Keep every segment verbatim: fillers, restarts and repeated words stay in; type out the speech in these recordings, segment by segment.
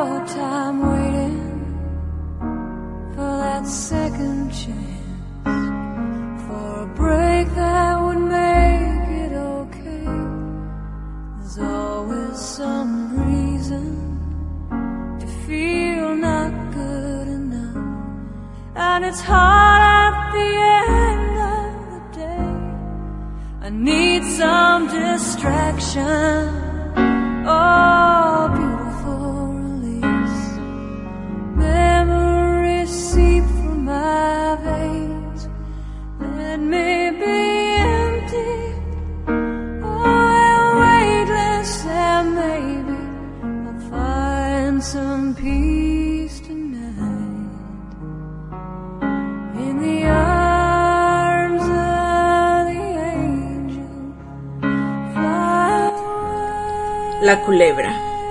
our time waiting for that second chance, for a break that would make it okay. There's always some reason to feel not good enough, and it's hard at the end of the day. I need some distraction, oh, beautiful release. Memories seep from my veins. Let me be empty, oh, weightless, and maybe I'll find some peace tonight in the arms of the angel. Fly away. La culebra.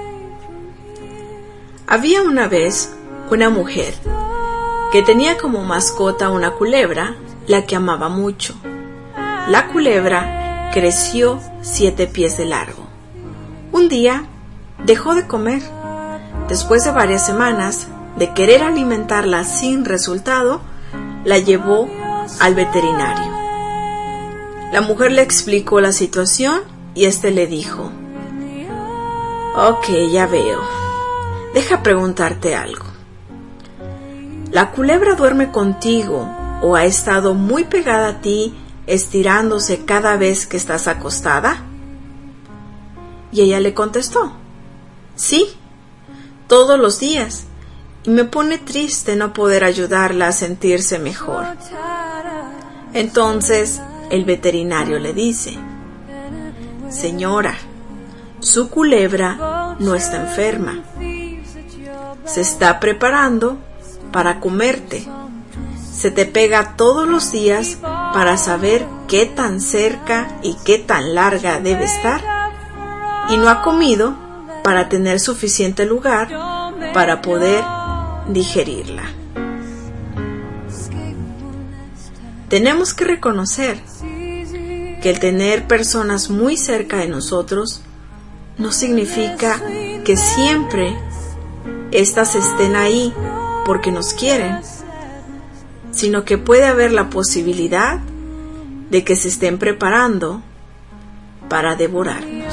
Había una vez una mujer que tenía como mascota una culebra, la que amaba mucho. La culebra creció siete pies de largo. Un día dejó de comer. Después de varias semanas de querer alimentarla sin resultado, la llevó al veterinario. La mujer le explicó la situación y éste le dijo: Ok, ya veo. Deja preguntarte algo. ¿La culebra duerme contigo o ha estado muy pegada a ti, estirándose cada vez que estás acostada? Y ella le contestó: Sí, todos los días, y me pone triste no poder ayudarla a sentirse mejor. Entonces el veterinario le dice: Señora, su culebra no está enferma. Se está preparando para comerte. Se te pega todos los días para saber qué tan cerca y qué tan larga debe estar. Y no ha comido para tener suficiente lugar para poder digerirla. Tenemos que reconocer que el tener personas muy cerca de nosotros no significa que siempre éstas estén ahí porque nos quieren, sino que puede haber la posibilidad de que se estén preparando para devorarnos.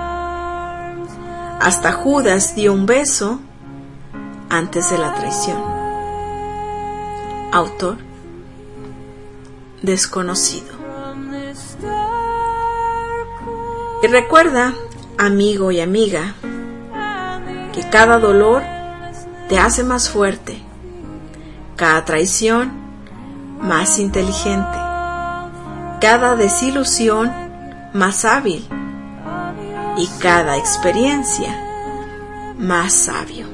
Hasta Judas dio un beso antes de la traición. Autor desconocido. Y recuerda, amigo y amiga, que cada dolor te hace más fuerte, cada traición más inteligente, cada desilusión más hábil y cada experiencia más sabio.